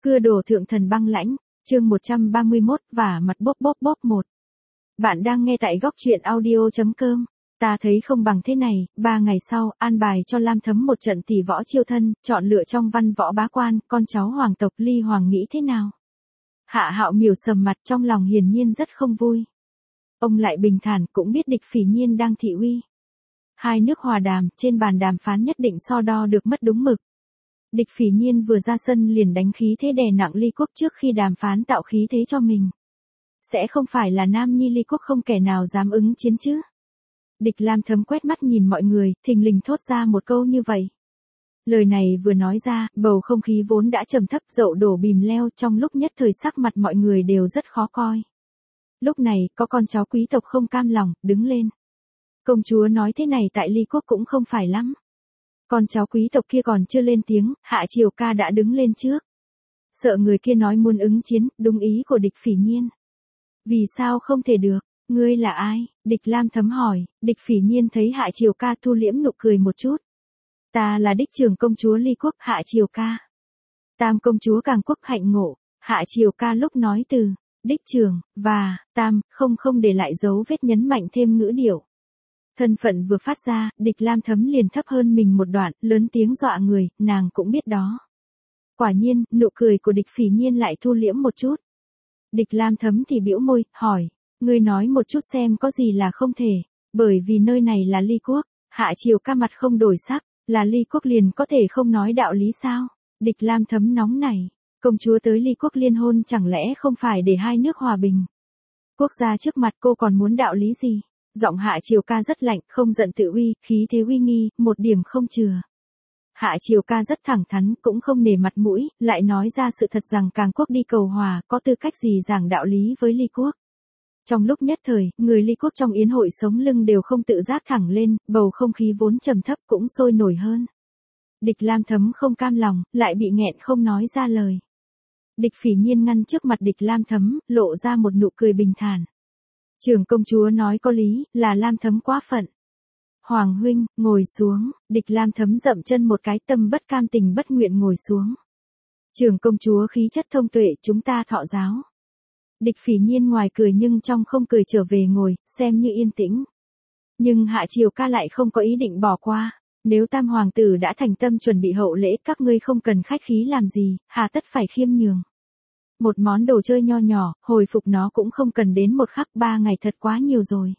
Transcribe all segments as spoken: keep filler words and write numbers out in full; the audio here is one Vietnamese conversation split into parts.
Cưa đổ thượng thần băng lãnh, chương một trăm ba mươi mốt, và mặt bóp bóp bóp một. Bạn đang nghe tại góc truyện audio.com. Ta thấy không bằng thế này, ba ngày sau, an bài cho Lam Thấm một trận tỷ võ chiêu thân, chọn lựa trong văn võ bá quan, con cháu hoàng tộc Ly Hoàng nghĩ thế nào? Hạ Hạo Miểu sầm mặt, trong lòng hiển nhiên rất không vui. Ông lại bình thản, cũng biết địch Phỉ Nhiên đang thị uy. Hai nước hòa đàm, trên bàn đàm phán nhất định so đo được mất đúng mực. Địch Phỉ Nhiên vừa ra sân liền đánh khí thế đè nặng Ly Quốc trước khi đàm phán tạo khí thế cho mình. Sẽ không phải là Nam Nhi Ly Quốc không kẻ nào dám ứng chiến chứ? Địch Lam Thấm quét mắt nhìn mọi người, thình lình thốt ra một câu như vậy. Lời này vừa nói ra, bầu không khí vốn đã trầm thấp dậu đổ bìm leo, trong lúc nhất thời sắc mặt mọi người đều rất khó coi. Lúc này, có con cháu quý tộc không cam lòng, đứng lên. Công chúa nói thế này tại Ly Quốc cũng không phải lắm. Con cháu quý tộc kia còn chưa lên tiếng, Hạ Triều Ca đã đứng lên trước. Sợ người kia nói muốn ứng chiến, đúng ý của địch Phỉ Nhiên. Vì sao không thể được? Ngươi là ai? Địch Lam Thấm hỏi. Địch Phỉ Nhiên thấy Hạ Triều Ca thu liễm nụ cười một chút. Ta là đích trưởng công chúa Ly Quốc, Hạ Triều Ca. Tam công chúa Càng Quốc hạnh ngộ. Hạ Triều Ca lúc nói từ đích trưởng và tam không không để lại dấu vết, nhấn mạnh thêm ngữ điệu. Thân phận vừa phát ra, địch Lam Thấm liền thấp hơn mình một đoạn, lớn tiếng dọa người, nàng cũng biết đó. Quả nhiên, nụ cười của địch Phỉ Nhiên lại thu liễm một chút. Địch Lam Thấm thì bĩu môi, hỏi, ngươi nói một chút xem có gì là không thể, bởi vì nơi này là Ly Quốc. Hạ Triều Ca mặt không đổi sắc, là Ly Quốc liền có thể không nói đạo lý sao? Địch Lam Thấm nóng nảy, công chúa tới Ly Quốc liên hôn chẳng lẽ không phải để hai nước hòa bình? Quốc gia trước mặt cô còn muốn đạo lý gì? Giọng Hạ Triều Ca rất lạnh, không giận tự uy, khí thế uy nghi, một điểm không chừa. Hạ Triều Ca rất thẳng thắn, cũng không nể mặt mũi, lại nói ra sự thật rằng Càng Quốc đi cầu hòa, có tư cách gì giảng đạo lý với Ly Quốc. Trong lúc nhất thời, người Ly Quốc trong yến hội sống lưng đều không tự giác thẳng lên, bầu không khí vốn trầm thấp cũng sôi nổi hơn. Địch Lam Thấm không cam lòng, lại bị nghẹn không nói ra lời. Địch Phỉ Nhiên ngăn trước mặt địch Lam Thấm, lộ ra một nụ cười bình thản. Trưởng công chúa nói có lý, là Lam Thấm quá phận. Hoàng huynh, ngồi xuống. Địch Lam Thấm dậm chân một cái, tâm bất cam tình bất nguyện ngồi xuống. Trưởng công chúa khí chất thông tuệ, chúng ta thọ giáo. Địch Phỉ Nhiên ngoài cười nhưng trong không cười trở về ngồi, xem như yên tĩnh. Nhưng Hạ Triều Ca lại không có ý định bỏ qua. Nếu tam hoàng tử đã thành tâm chuẩn bị hậu lễ, các ngươi không cần khách khí làm gì, hà tất phải khiêm nhường. Một món đồ chơi nho nhỏ, hồi phục nó cũng không cần đến một khắc, ba ngày thật quá nhiều rồi.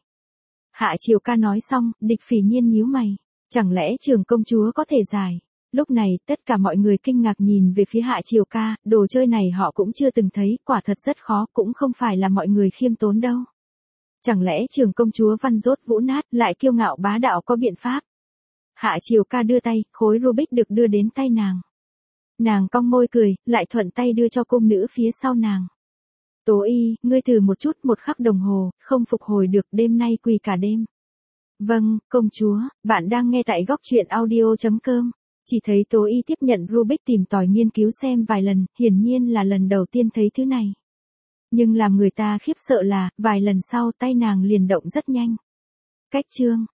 Hạ Triều Ca nói xong, địch Phỉ Nhiên nhíu mày. Chẳng lẽ trưởng công chúa có thể giải? Lúc này, tất cả mọi người kinh ngạc nhìn về phía Hạ Triều Ca, đồ chơi này họ cũng chưa từng thấy, quả thật rất khó, cũng không phải là mọi người khiêm tốn đâu. Chẳng lẽ trưởng công chúa văn dốt vũ nát, lại kiêu ngạo bá đạo có biện pháp? Hạ Triều Ca đưa tay, khối Rubik được đưa đến tay nàng. Nàng cong môi cười, lại thuận tay đưa cho cung nữ phía sau nàng. Tố Y, ngươi thử một chút, một khắc đồng hồ, không phục hồi được, đêm nay quỳ cả đêm. Vâng, công chúa, bạn đang nghe tại góc truyện audio.com. Chỉ thấy Tố Y tiếp nhận Rubik tìm tòi nghiên cứu xem vài lần, hiển nhiên là lần đầu tiên thấy thứ này. Nhưng làm người ta khiếp sợ là, vài lần sau tay nàng liền động rất nhanh. Cách chương,